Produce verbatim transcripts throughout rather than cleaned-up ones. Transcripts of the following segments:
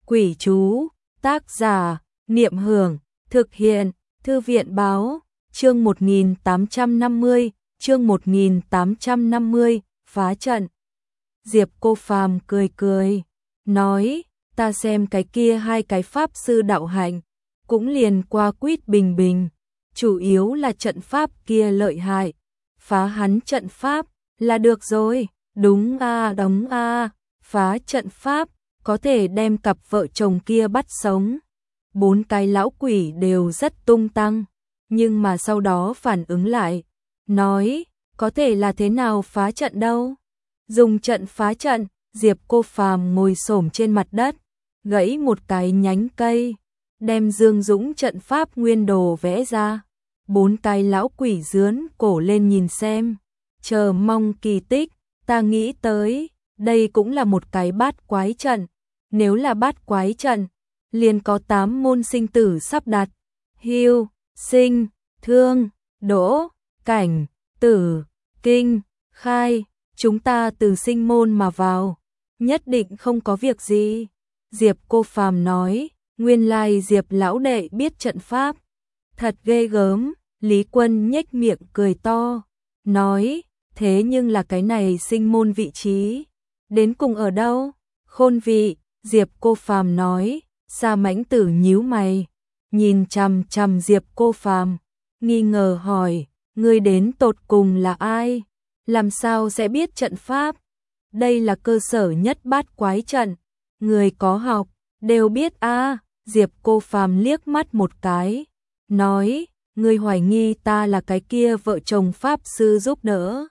Quỷ chú, tác giả, Niệm Hưởng, thực hiện, Thư viện báo, chương một nghìn tám trăm năm mươi, chương một nghìn tám trăm năm mươi, phá trận. Diệp Cô Phàm cười cười, nói, ta xem cái kia hai cái pháp sư đạo hạnh, cũng liền qua quýt bình bình, chủ yếu là trận pháp kia lợi hại, phá hắn trận pháp, là được rồi, đúng a đóng a, phá trận pháp, có thể đem cặp vợ chồng kia bắt sống. Bốn cái lão quỷ đều rất tung tăng, nhưng mà sau đó phản ứng lại, nói, có thể là thế nào phá trận đâu. Dùng trận phá trận, Diệp Cô Phàm ngồi xổm trên mặt đất, gãy một cái nhánh cây, đem Dương Dũng trận pháp nguyên đồ vẽ ra. Bốn cái lão quỷ dướn cổ lên nhìn xem, chờ mong kỳ tích, ta nghĩ tới, đây cũng là một cái bát quái trận. Nếu là bát quái trận, liền có tám môn sinh tử sắp đặt, hưu, sinh, thương, đỗ, cảnh, tử, kinh, khai, chúng ta từ sinh môn mà vào, nhất định không có việc gì. Diệp Cô Phàm nói, nguyên lai Diệp lão đệ biết trận pháp, thật ghê gớm. Lý Quân nhếch miệng cười to, nói, thế nhưng là cái này sinh môn vị trí, đến cùng ở đâu? Khôn vị. Diệp Cô Phàm nói, Sa Mãnh Tử nhíu mày, nhìn chằm chằm Diệp Cô Phàm, nghi ngờ hỏi, ngươi đến tột cùng là ai? Làm sao sẽ biết trận pháp? Đây là cơ sở nhất bát quái trận, người có học đều biết a. À. Diệp Cô Phàm liếc mắt một cái, nói, ngươi hoài nghi ta là cái kia vợ chồng pháp sư giúp đỡ?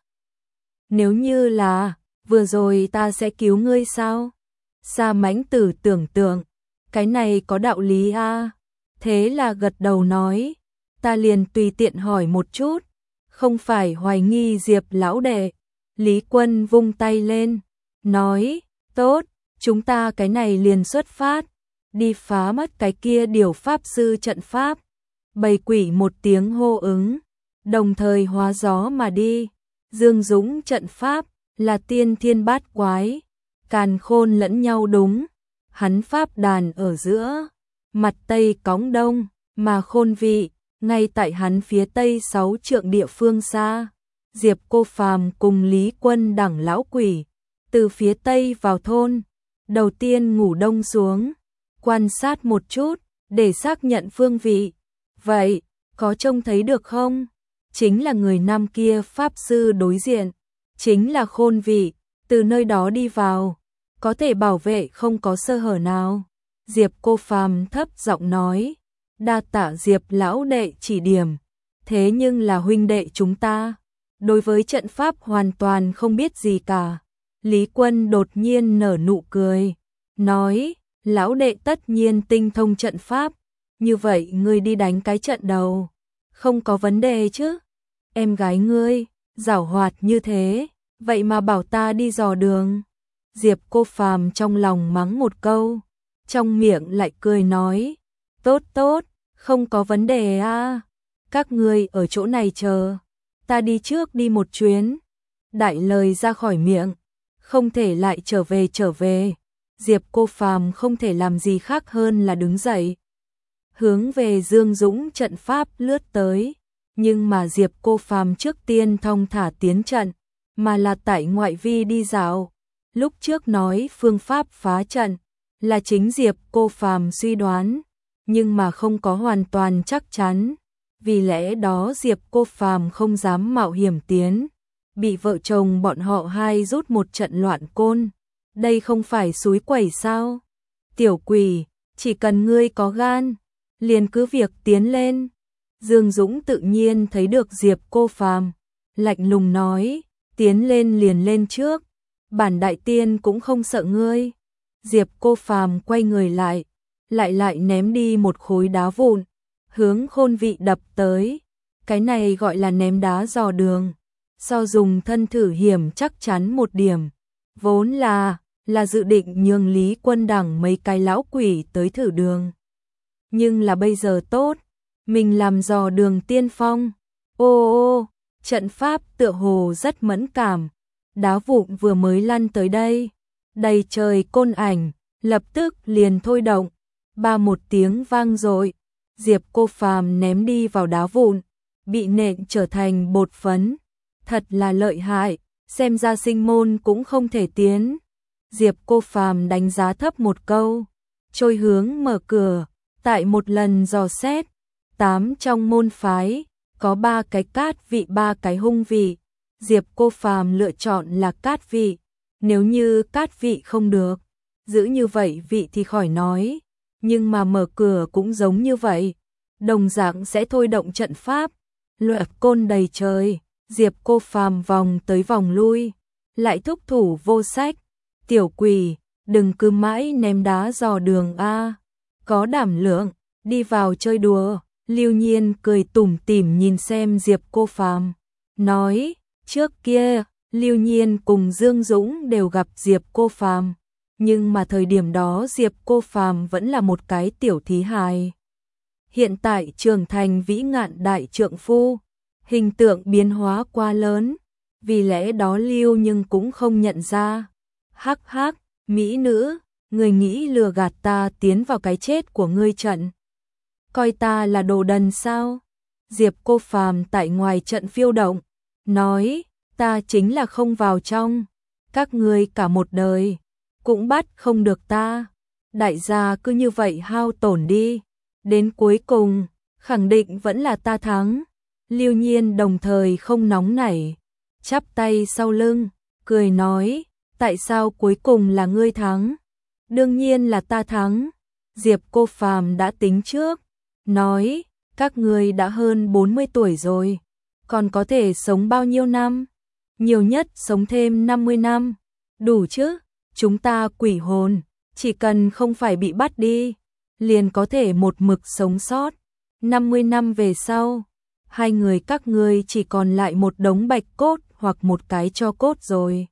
Nếu như là, vừa rồi ta sẽ cứu ngươi sao? Sa Mãnh Tử tưởng tượng, cái này có đạo lý a. À? Thế là gật đầu nói, ta liền tùy tiện hỏi một chút, không phải hoài nghi Diệp lão đệ. Lý Quân vung tay lên, nói, tốt, chúng ta cái này liền xuất phát, đi phá mất cái kia điều pháp sư trận pháp. Bầy quỷ một tiếng hô ứng, đồng thời hóa gió mà đi. Dương Dũng trận pháp là tiên thiên bát quái, càn khôn lẫn nhau đúng, hắn pháp đàn ở giữa, mặt tây cõng đông, mà khôn vị, ngay tại hắn phía tây sáu trượng địa phương xa. Diệp Cô Phàm cùng Lý Quân đẳng lão quỷ, từ phía tây vào thôn, đầu tiên ngủ đông xuống, quan sát một chút, để xác nhận phương vị. Vậy, có trông thấy được không? Chính là người nam kia pháp sư đối diện, chính là khôn vị, từ nơi đó đi vào, có thể bảo vệ không có sơ hở nào. Diệp Cô Phàm thấp giọng nói, đa tạ Diệp lão đệ chỉ điểm, thế nhưng là huynh đệ chúng ta, đối với trận pháp hoàn toàn không biết gì cả. Lý Quân đột nhiên nở nụ cười, nói, lão đệ tất nhiên tinh thông trận pháp, như vậy ngươi đi đánh cái trận đầu, không có vấn đề chứ? Em gái ngươi, giảo hoạt như thế, vậy mà bảo ta đi dò đường. Diệp Cô Phàm trong lòng mắng một câu, trong miệng lại cười nói, tốt tốt, không có vấn đề a. À. Các ngươi ở chỗ này chờ, ta đi trước đi một chuyến. Đại lời ra khỏi miệng, không thể lại trở về trở về. Diệp Cô Phàm không thể làm gì khác hơn là đứng dậy, hướng về Dương Dũng trận pháp lướt tới. Nhưng mà Diệp Cô Phàm trước tiên thong thả tiến trận, mà là tại ngoại vi đi dạo. Lúc trước nói phương pháp phá trận là chính Diệp Cô Phàm suy đoán, nhưng mà không có hoàn toàn chắc chắn. Vì lẽ đó Diệp Cô Phàm không dám mạo hiểm tiến, bị vợ chồng bọn họ hai rút một trận loạn côn. Đây không phải suối quẩy sao? Tiểu quỷ, chỉ cần ngươi có gan, liền cứ việc tiến lên. Dương Dũng tự nhiên thấy được Diệp Cô Phàm, lạnh lùng nói, tiến lên liền lên trước, bản đại tiên cũng không sợ ngươi. Diệp Cô Phàm quay người lại, lại lại ném đi một khối đá vụn, hướng khôn vị đập tới. Cái này gọi là ném đá dò đường, so dùng thân thử hiểm chắc chắn một điểm. Vốn là, là dự định nhường Lý Quân đẳng mấy cái lão quỷ tới thử đường. Nhưng là bây giờ tốt, mình làm dò đường tiên phong. Ô ô, trận pháp tựa hồ rất mẫn cảm, đá vụn vừa mới lăn tới đây, đầy trời côn ảnh, lập tức liền thôi động, ba một tiếng vang dội, Diệp Cô Phàm ném đi vào đá vụn, bị nện trở thành bột phấn, thật là lợi hại, xem ra sinh môn cũng không thể tiến. Diệp Cô Phàm đánh giá thấp một câu, trôi hướng mở cửa, tại một lần dò xét, tám trong môn phái, có ba cái cát vị ba cái hung vị, Diệp Cô Phàm lựa chọn là cát vị, nếu như cát vị không được, giữ như vậy vị thì khỏi nói, nhưng mà mở cửa cũng giống như vậy, đồng dạng sẽ thôi động trận pháp, luật côn đầy trời, Diệp Cô Phàm vòng tới vòng lui, lại thúc thủ vô sách, tiểu quỷ, đừng cứ mãi ném đá dò đường a, có đảm lượng, đi vào chơi đùa. Lưu Nhiên cười tủm tỉm nhìn xem Diệp Cô Phàm, nói, trước kia, Lưu Nhiên cùng Dương Dũng đều gặp Diệp Cô Phàm, nhưng mà thời điểm đó Diệp Cô Phàm vẫn là một cái tiểu thí hài. Hiện tại trưởng thành vĩ ngạn đại trượng phu, hình tượng biến hóa quá lớn, vì lẽ đó Lưu nhưng cũng không nhận ra. Hắc hắc, mỹ nữ, người nghĩ lừa gạt ta tiến vào cái chết của ngươi trận. Coi ta là đồ đần sao? Diệp Cô Phàm tại ngoài trận phiêu động, nói, ta chính là không vào trong, các ngươi cả một đời, cũng bắt không được ta, đại gia cứ như vậy hao tổn đi, đến cuối cùng, khẳng định vẫn là ta thắng. Lưu Nhiên đồng thời không nóng nảy, chắp tay sau lưng, cười nói, tại sao cuối cùng là ngươi thắng? Đương nhiên là ta thắng. Diệp Cô Phàm đã tính trước, nói, các ngươi đã hơn bốn mươi tuổi rồi, còn có thể sống bao nhiêu năm? Nhiều nhất sống thêm năm mươi năm, đủ chứ? Chúng ta quỷ hồn, chỉ cần không phải bị bắt đi, liền có thể một mực sống sót. năm mươi năm về sau, hai người các ngươi chỉ còn lại một đống bạch cốt hoặc một cái tro cốt rồi.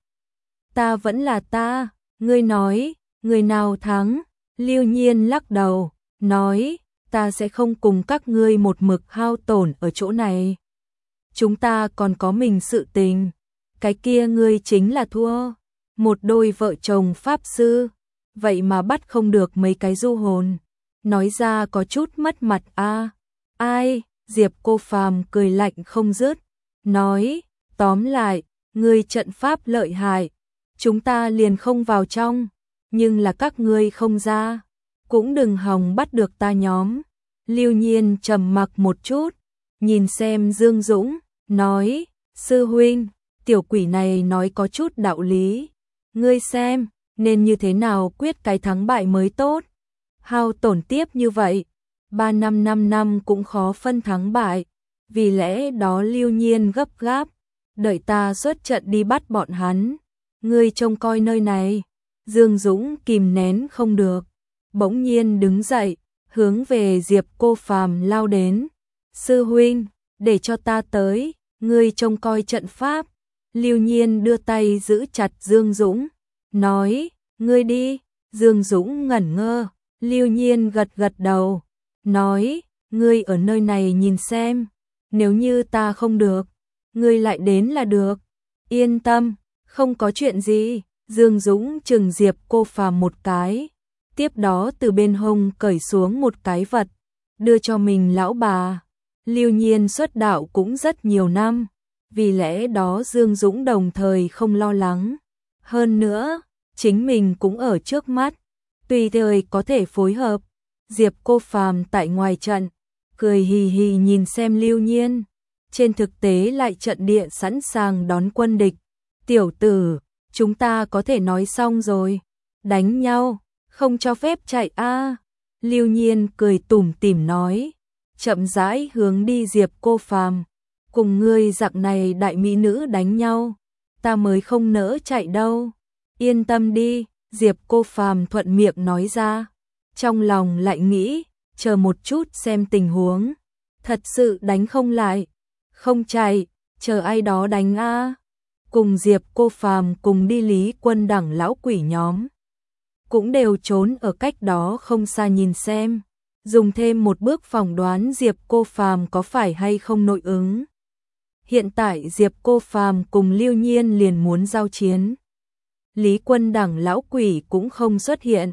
Ta vẫn là ta, ngươi nói, người nào thắng? Lưu Nhiên lắc đầu, nói, ta sẽ không cùng các ngươi một mực hao tổn ở chỗ này. Chúng ta còn có mình sự tình, cái kia ngươi chính là thua. Một đôi vợ chồng pháp sư, vậy mà bắt không được mấy cái du hồn, nói ra có chút mất mặt a. Ai? Diệp Cô Phàm cười lạnh không dứt, nói, tóm lại, ngươi trận pháp lợi hại, chúng ta liền không vào trong, nhưng là các ngươi không ra, cũng đừng hòng bắt được ta nhóm. Lưu Nhiên trầm mặc một chút, nhìn xem Dương Dũng, nói, sư huynh, tiểu quỷ này nói có chút đạo lý, ngươi xem, nên như thế nào quyết cái thắng bại mới tốt. Hao tổn tiếp như vậy, ba năm năm năm cũng khó phân thắng bại, vì lẽ đó Lưu Nhiên gấp gáp, đợi ta xuất trận đi bắt bọn hắn, ngươi trông coi nơi này. Dương Dũng kìm nén không được, bỗng nhiên đứng dậy, hướng về Diệp Cô Phàm lao đến. Sư huynh, để cho ta tới, ngươi trông coi trận pháp. Lưu Nhiên đưa tay giữ chặt Dương Dũng, nói, ngươi đi. Dương Dũng ngẩn ngơ, Lưu Nhiên gật gật đầu, nói, ngươi ở nơi này nhìn xem, nếu như ta không được, ngươi lại đến là được. Yên tâm, không có chuyện gì. Dương Dũng chừng Diệp Cô Phàm một cái, tiếp đó từ bên hông cởi xuống một cái vật, đưa cho mình lão bà. Lưu Nhiên xuất đạo cũng rất nhiều năm, vì lẽ đó Dương Dũng đồng thời không lo lắng. Hơn nữa, chính mình cũng ở trước mắt, tùy thời có thể phối hợp. Diệp Cô Phàm tại ngoài trận, cười hì hì nhìn xem Lưu Nhiên, trên thực tế lại trận địa sẵn sàng đón quân địch. Tiểu tử, chúng ta có thể nói xong rồi, đánh nhau, không cho phép chạy a. Lưu Nhiên cười tủm tỉm nói, chậm rãi hướng đi Diệp Cô Phàm, cùng ngươi dạng này đại mỹ nữ đánh nhau, ta mới không nỡ chạy đâu. Yên tâm đi, Diệp Cô Phàm thuận miệng nói ra, trong lòng lại nghĩ, chờ một chút xem tình huống, thật sự đánh không lại, không chạy, chờ ai đó đánh a. Cùng Diệp Cô Phàm cùng đi Lý Quân đẳng lão quỷ nhóm, cũng đều trốn ở cách đó không xa nhìn xem, dùng thêm một bước phỏng đoán Diệp Cô Phàm có phải hay không nội ứng. Hiện tại Diệp Cô Phàm cùng Lưu Nhiên liền muốn giao chiến. Lý Quân đẳng lão quỷ cũng không xuất hiện,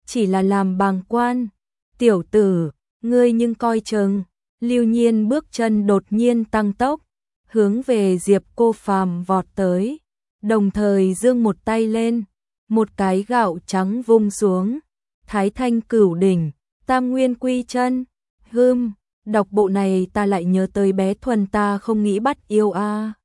chỉ là làm bàng quan. Tiểu tử, ngươi nhưng coi chừng. Lưu Nhiên bước chân đột nhiên tăng tốc, hướng về Diệp Cô Phàm vọt tới, đồng thời giương một tay lên, một cái gạo trắng vung xuống, Thái Thanh Cửu Đỉnh, Tam Nguyên Quy Chân. Hừm, đọc bộ này ta lại nhớ tới bé Thuần ta không nghĩ bắt yêu a.